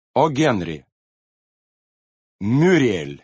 О. Генри. Мюриэль.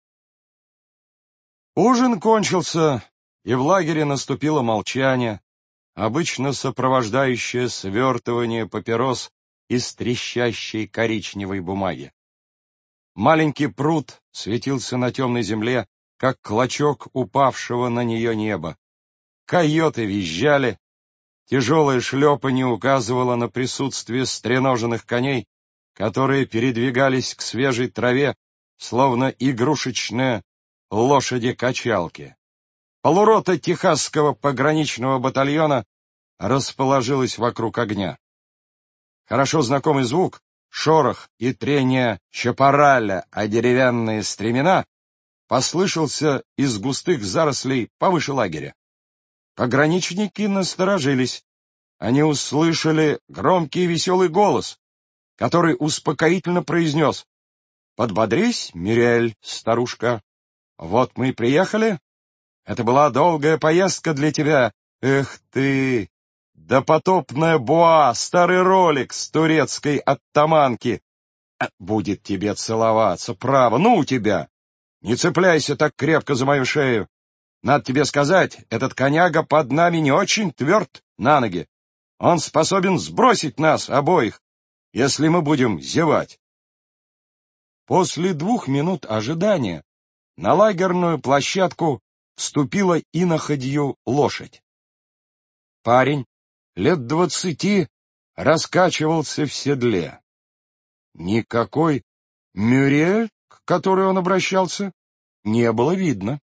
Ужин кончился, и в лагере наступило молчание, обычно сопровождающее свертывание папирос из трещащей коричневой бумаги. Маленький пруд светился на темной земле, как клочок упавшего на нее неба. Койоты визжали, тяжелое шлепанье указывало на присутствие стреноженных коней, которые передвигались к свежей траве, словно игрушечные лошади-качалки. Полурота техасского пограничного батальона расположилась вокруг огня. Хорошо знакомый звук, шорох и трение чапараля о деревянные стремена послышался из густых зарослей повыше лагеря. Пограничники насторожились. Они услышали громкий и веселый голос, который успокоительно произнес: «Подбодрись, Мюриэль, старушка. Вот мы и приехали. Это была долгая поездка для тебя. Эх ты, допотопная буа, старый ролик с турецкой оттаманки. Будет тебе целоваться, право, ну у тебя. Не цепляйся так крепко за мою шею. Надо тебе сказать, этот коняга под нами не очень тверд на ноги. Он способен сбросить нас обоих, если мы будем зевать». После 2 минут ожидания на лагерную площадку вступила иноходью лошадь. Парень лет 20 раскачивался в седле. Никакой Мюриэль, к которой он обращался, не было видно.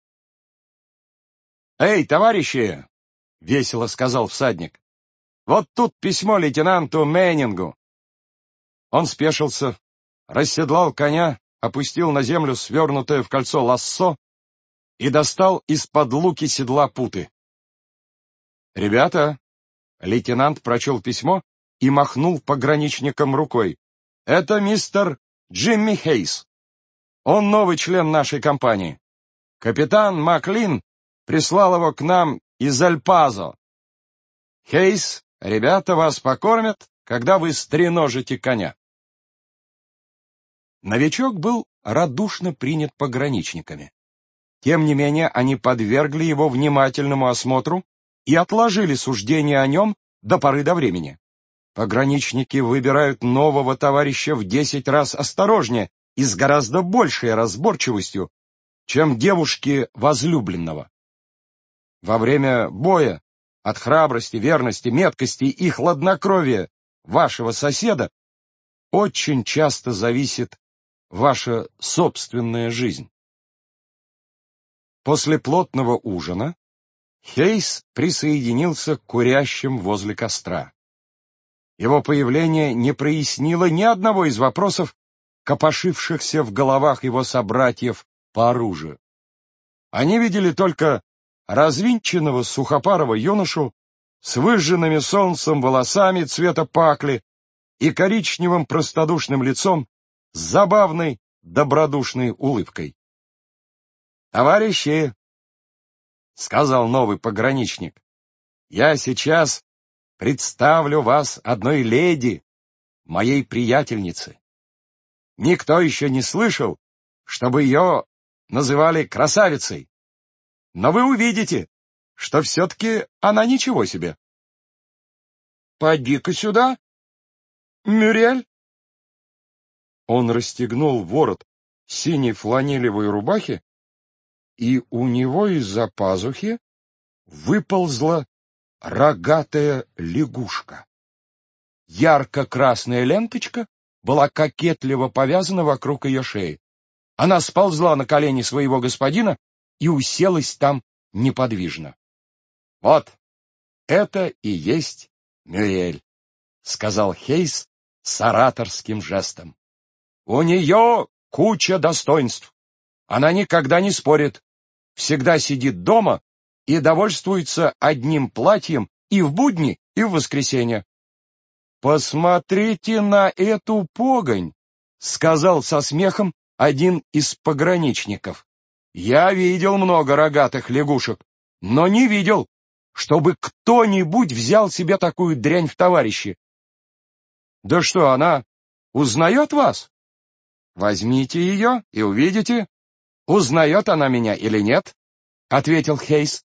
«Эй, товарищи!» — весело сказал всадник. «Вот тут письмо лейтенанту Мейнингу». Он спешился, расседлал коня, опустил на землю свернутое в кольцо лассо и достал из-под луки седла путы. «Ребята!» — лейтенант прочел письмо и махнул пограничникам рукой. «Это мистер Джимми Хейс. Он новый член нашей компании. Капитан Маклин прислал его к нам из Эль-Пазо. Хейс, ребята вас покормят, когда вы стреножите коня». Новичок был радушно принят пограничниками. Тем не менее, они подвергли его внимательному осмотру и отложили суждение о нем до поры до времени. Пограничники выбирают нового товарища в 10 раз осторожнее и с гораздо большей разборчивостью, чем девушки возлюбленного. Во время боя от храбрости, верности, меткости и хладнокровия вашего соседа очень часто зависит ваша собственная жизнь. После плотного ужина Хейс присоединился к курящим возле костра. Его появление не прояснило ни одного из вопросов, копошившихся в головах его собратьев по оружию. Они видели только развинченного сухопарого юношу с выжженными солнцем волосами цвета пакли и коричневым простодушным лицом с забавной добродушной улыбкой. «Товарищи», — сказал новый пограничник, — «я сейчас представлю вас одной леди, моей приятельнице. Никто еще не слышал, чтобы ее называли красавицей, но вы увидите, что все-таки она ничего себе». «Поди-ка сюда, Мюриэль». Он расстегнул ворот синей фланелевой рубахи, и у него из-за пазухи выползла рогатая лягушка. Ярко-красная ленточка была кокетливо повязана вокруг ее шеи. Она сползла на колени своего господина и уселась там неподвижно. «Вот, это и есть Мюриэль», — сказал Хейс с ораторским жестом. «У нее куча достоинств. Она никогда не спорит, всегда сидит дома и довольствуется одним платьем и в будни, и в воскресенье». «Посмотрите на эту погонь», — сказал со смехом один из пограничников. «Я видел много рогатых лягушек, но не видел, чтобы кто-нибудь взял себе такую дрянь в товарищи». «Да что, она узнает вас?» Возьмите ее и увидите, узнает она меня или нет, — ответил Хейс.